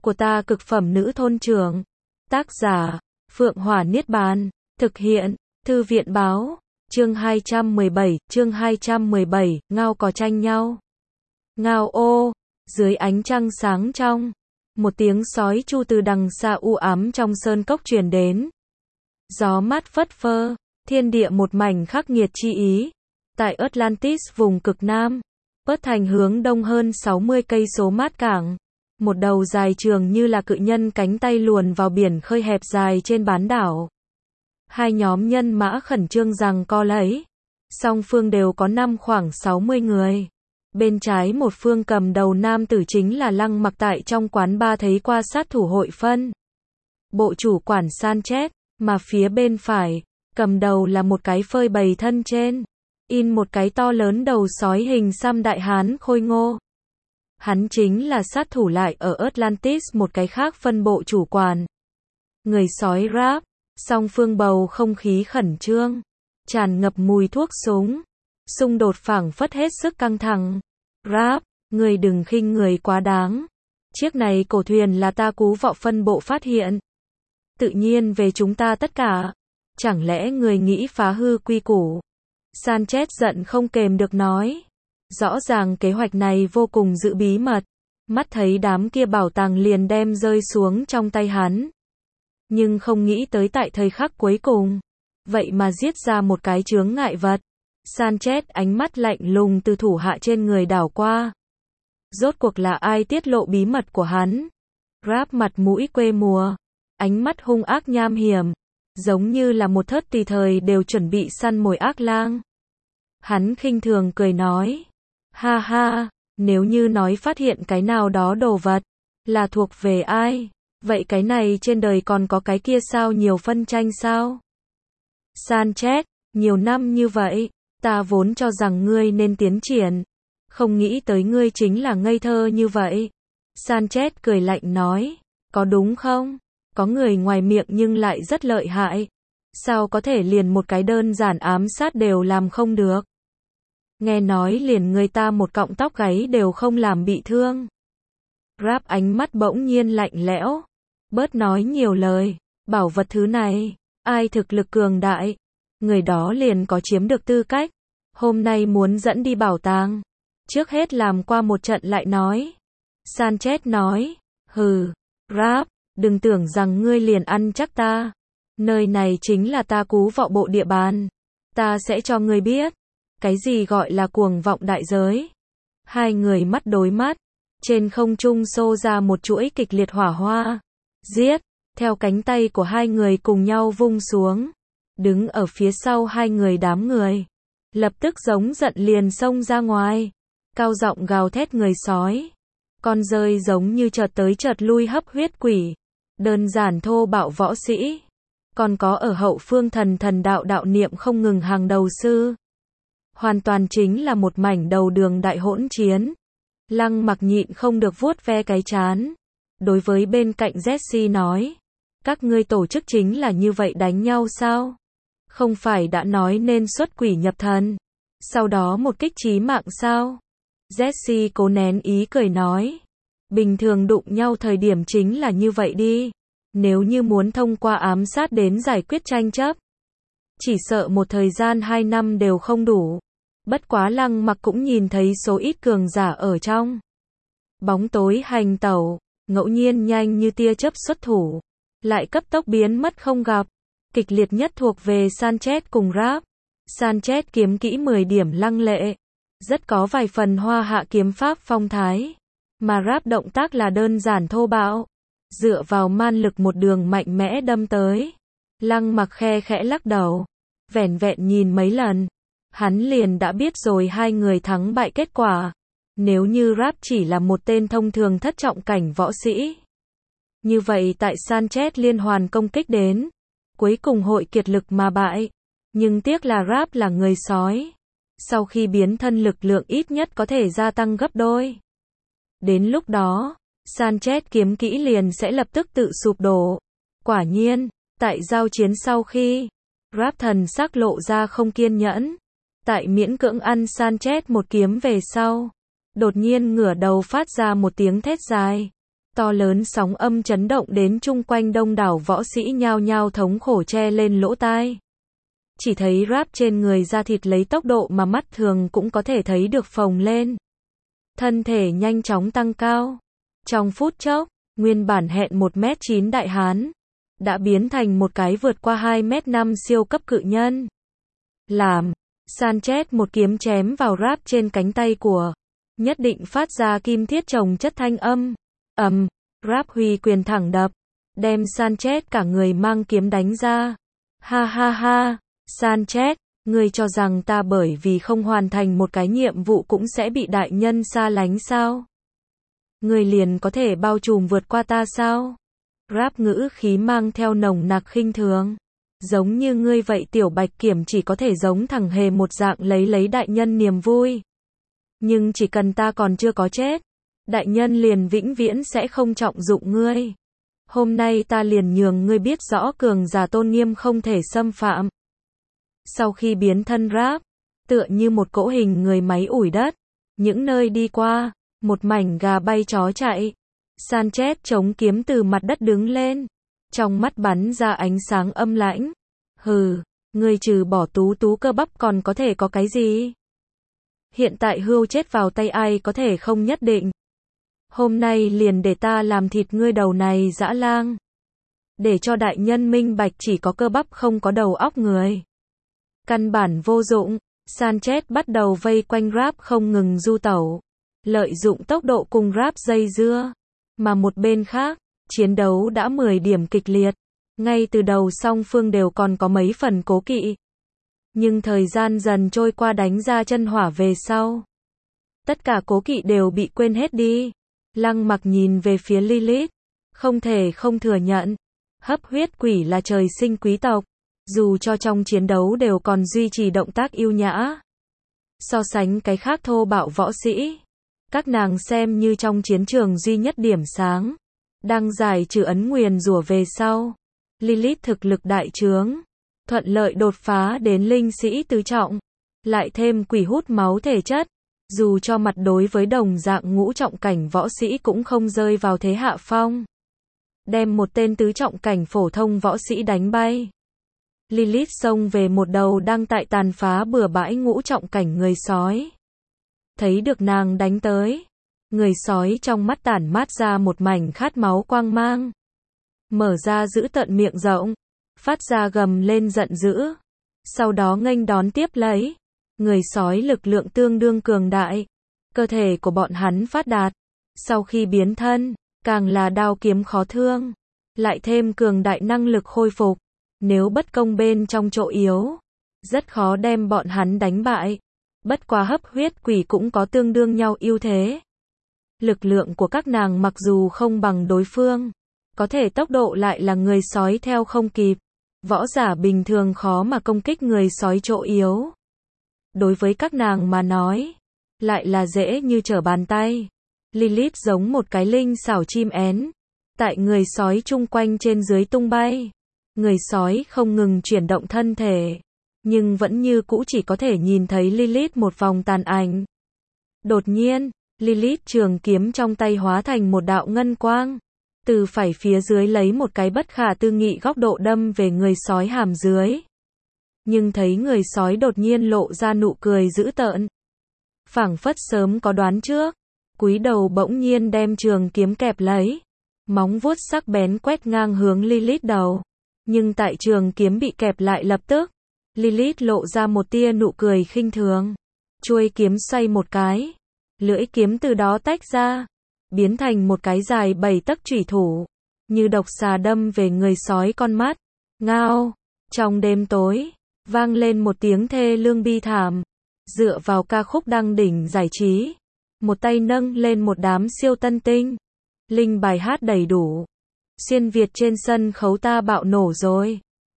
của ta cực phẩm nữ thôn trưởng. Tác giả, Phượng Hỏa Niết Bàn. Thực hiện, Thư viện báo. Chương 217, ngao cò tranh nhau. Ngao ô, dưới ánh trăng sáng trong, một tiếng sói chu từ đằng xa u ám trong sơn cốc truyền đến. Gió mát phất phơ, thiên địa một mảnh khắc nghiệt chi ý. Tại Atlantis vùng cực Nam, Perth thành hướng đông hơn 60 cây số mát cảng. Một đầu dài trường như là cự nhân cánh tay luồn vào biển khơi hẹp dài trên bán đảo. Hai nhóm nhân mã khẩn trương giằng co lấy. Song phương đều có khoảng 60 người. Bên trái một phương cầm đầu nam tử chính là Lăng Mặc tại trong quán bar thấy qua sát thủ hội phân. Bộ chủ quản Sanchez, mà phía bên phải, cầm đầu là một cái phơi bày thân trên. In một cái to lớn đầu sói hình xăm đại hán khôi ngô. Hắn chính là sát thủ lại ở Atlantis một cái khác phân bộ chủ quản. Người sói rap, song phương bầu không khí khẩn trương, tràn ngập mùi thuốc súng. Xung đột phảng phất hết sức căng thẳng. Rap, người đừng khinh người quá đáng. Chiếc này cổ thuyền là ta Cú Vọ phân bộ phát hiện. Tự nhiên về chúng ta tất cả. Chẳng lẽ người nghĩ phá hư quy củ? Sanchez giận không kềm được nói. Rõ ràng kế hoạch này vô cùng giữ bí mật. Mắt thấy đám kia bảo tàng liền đem rơi xuống trong tay hắn. Nhưng không nghĩ tới tại thời khắc cuối cùng. Vậy mà giết ra một cái chướng ngại vật. Sanchez ánh mắt lạnh lùng từ thủ hạ trên người đảo qua. Rốt cuộc là ai tiết lộ bí mật của hắn? Rap mặt mũi quê mùa. Ánh mắt hung ác nham hiểm. Giống như là một thớt tùy thời đều chuẩn bị săn mồi ác lang. Hắn khinh thường cười nói. Ha ha, nếu như nói phát hiện cái nào đó đồ vật, là thuộc về ai? Vậy cái này trên đời còn có cái kia sao, nhiều phân tranh sao? Sanchez, nhiều năm như vậy, ta vốn cho rằng ngươi nên tiến triển. Không nghĩ tới ngươi chính là ngây thơ như vậy. Sanchez cười lạnh nói. Có đúng không? Có người ngoài miệng nhưng lại rất lợi hại. Sao có thể liền một cái đơn giản ám sát đều làm không được? Nghe nói liền người ta một cọng tóc gáy đều không làm bị thương. Rap ánh mắt bỗng nhiên lạnh lẽo. Bớt nói nhiều lời. Bảo vật thứ này, ai thực lực cường đại, người đó liền có chiếm được tư cách. Hôm nay muốn dẫn đi bảo tàng. Trước hết làm qua một trận lại nói. Sanchez nói. Hừ, Rap, đừng tưởng rằng ngươi liền ăn chắc ta. Nơi này chính là ta Cú Vọ bộ địa bàn. Ta sẽ cho ngươi biết. Cái gì gọi là cuồng vọng đại giới. Hai người mắt đối mắt. Trên không trung xô ra một chuỗi kịch liệt hỏa hoa. Giết. Theo cánh tay của hai người cùng nhau vung xuống. Đứng ở phía sau hai người đám người. Lập tức giống giận liền xông ra ngoài. Cao giọng gào thét người sói. Con rơi giống như chợt tới chợt lui hấp huyết quỷ. Đơn giản thô bạo võ sĩ. Còn có ở hậu phương thần đạo niệm không ngừng hàng đầu sư. Hoàn toàn chính là một mảnh đầu đường đại hỗn chiến. Lăng Mặc nhịn không được vuốt ve cái trán. Đối với bên cạnh Jesse nói. Các ngươi tổ chức chính là như vậy đánh nhau sao? Không phải đã nói nên xuất quỷ nhập thần. Sau đó một kích chí mạng sao? Jesse cố nén ý cười nói. Bình thường đụng nhau thời điểm chính là như vậy đi. Nếu như muốn thông qua ám sát đến giải quyết tranh chấp. Chỉ sợ một thời gian 2 năm đều không đủ. Bất quá Lăng Mặc cũng nhìn thấy số ít cường giả ở trong bóng tối hành tẩu, ngẫu nhiên nhanh như tia chớp xuất thủ, lại cấp tốc biến mất không gặp. Kịch liệt nhất thuộc về Sanchez cùng Rap. Sanchez kiếm kỹ 10 điểm lăng lệ, rất có vài phần hoa hạ kiếm pháp phong thái, mà Rap động tác là đơn giản thô bạo, dựa vào man lực một đường mạnh mẽ đâm tới. Lăng Mặc khe khẽ lắc đầu, vẻn vẹn nhìn mấy lần, hắn liền đã biết rồi hai người thắng bại kết quả. Nếu như Rap chỉ là một tên thông thường thất trọng cảnh võ sĩ, như vậy tại Sanchez liên hoàn công kích đến, cuối cùng hội kiệt lực mà bại. Nhưng tiếc là Rap là người sói. Sau khi biến thân lực lượng ít nhất có thể gia tăng gấp đôi. Đến lúc đó, Sanchez kiếm kỹ liền sẽ lập tức tự sụp đổ. Quả nhiên, tại giao chiến sau khi, Rap thần sắc lộ ra không kiên nhẫn. Tại miễn cưỡng ăn Sanchez một kiếm về sau, đột nhiên ngửa đầu phát ra một tiếng thét dài. To lớn sóng âm chấn động đến chung quanh đông đảo võ sĩ nhao nhao thống khổ che lên lỗ tai. Chỉ thấy Rap trên người da thịt lấy tốc độ mà mắt thường cũng có thể thấy được phồng lên. Thân thể nhanh chóng tăng cao. Trong phút chốc, nguyên bản hẹn 1m9 đại hán, đã biến thành một cái vượt qua 2m5 siêu cấp cự nhân. Làm, Sanchez một kiếm chém vào Rap trên cánh tay của, nhất định phát ra kim thiết chồng chất thanh âm. Rap huy quyền thẳng đập, đem Sanchez cả người mang kiếm đánh ra. Ha ha ha, Sanchez, ngươi cho rằng ta bởi vì không hoàn thành một cái nhiệm vụ cũng sẽ bị đại nhân xa lánh sao? Ngươi liền có thể bao trùm vượt qua ta sao? Rap ngữ khí mang theo nồng nặc khinh thường. Giống như ngươi vậy tiểu bạch kiểm chỉ có thể giống thằng hề một dạng lấy đại nhân niềm vui. Nhưng chỉ cần ta còn chưa có chết, đại nhân liền vĩnh viễn sẽ không trọng dụng ngươi. Hôm nay ta liền nhường ngươi biết rõ cường giả tôn nghiêm không thể xâm phạm. Sau khi biến thân Rap, tựa như một cỗ hình người máy ủi đất, những nơi đi qua, một mảnh gà bay chó chạy. Sanchez chống kiếm từ mặt đất đứng lên, trong mắt bắn ra ánh sáng âm lãnh. Hừ, ngươi trừ bỏ tú cơ bắp còn có thể có cái gì? Hiện tại hươu chết vào tay ai có thể không nhất định. Hôm nay liền để ta làm thịt ngươi đầu này dã lang. Để cho đại nhân minh bạch chỉ có cơ bắp không có đầu óc người. Căn bản vô dụng, Sanchez bắt đầu vây quanh Rap không ngừng du tẩu. Lợi dụng tốc độ cùng Rap dây dưa. Mà một bên khác, chiến đấu đã 10 điểm kịch liệt. Ngay từ đầu song phương đều còn có mấy phần cố kỵ. Nhưng thời gian dần trôi qua đánh ra chân hỏa về sau. Tất cả cố kỵ đều bị quên hết đi. Lăng Mặc nhìn về phía Lilith. Không thể không thừa nhận. Hấp huyết quỷ là trời sinh quý tộc. Dù cho trong chiến đấu đều còn duy trì động tác yêu nhã. So sánh cái khác thô bạo võ sĩ. Các nàng xem như trong chiến trường duy nhất điểm sáng. Đang giải trừ ấn nguyền rủa về sau. Lilith thực lực đại trướng. Thuận lợi đột phá đến linh sĩ tứ trọng. Lại thêm quỷ hút máu thể chất. Dù cho mặt đối với đồng dạng ngũ trọng cảnh võ sĩ cũng không rơi vào thế hạ phong. Đem một tên tứ trọng cảnh phổ thông võ sĩ đánh bay. Lilith xông về một đầu đang tại tàn phá bừa bãi ngũ trọng cảnh người sói. Thấy được nàng đánh tới. Người sói trong mắt tản mát ra một mảnh khát máu quang mang. Mở ra giữ tận miệng rộng. Phát ra gầm lên giận dữ. Sau đó nghênh đón tiếp lấy. Người sói lực lượng tương đương cường đại. Cơ thể của bọn hắn phát đạt. Sau khi biến thân, càng là đao kiếm khó thương. Lại thêm cường đại năng lực khôi phục. Nếu bất công bên trong chỗ yếu, rất khó đem bọn hắn đánh bại. Bất quá hấp huyết quỷ cũng có tương đương nhau ưu thế. Lực lượng của các nàng mặc dù không bằng đối phương, có thể tốc độ lại là người sói theo không kịp. Võ giả bình thường khó mà công kích người sói chỗ yếu. Đối với các nàng mà nói, lại là dễ như trở bàn tay. Lilith giống một cái linh xảo chim én, tại người sói chung quanh trên dưới tung bay. Người sói không ngừng chuyển động thân thể, nhưng vẫn như cũ chỉ có thể nhìn thấy Lilith một vòng tàn ảnh. Đột nhiên, Lilith trường kiếm trong tay hóa thành một đạo ngân quang, từ phải phía dưới lấy một cái bất khả tư nghị góc độ đâm về người sói hàm dưới. Nhưng thấy người sói đột nhiên lộ ra nụ cười dữ tợn. Phảng phất sớm có đoán trước, cúi đầu bỗng nhiên đem trường kiếm kẹp lấy. Móng vuốt sắc bén quét ngang hướng Lilith đầu. Nhưng tại trường kiếm bị kẹp lại lập tức, Lilith lộ ra một tia nụ cười khinh thường. Chuôi kiếm xoay một cái, lưỡi kiếm từ đó tách ra, biến thành một cái dài 7 tấc chủy thủ, như độc xà đâm về người sói con mắt. Ngao, trong đêm tối, vang lên một tiếng thê lương bi thảm. Dựa vào ca khúc đăng đỉnh giải trí, một tay nâng lên một đám siêu tân tinh. Linh bài hát đầy đủ. Xuyên Việt trên sân khấu ta bạo nổ rồi.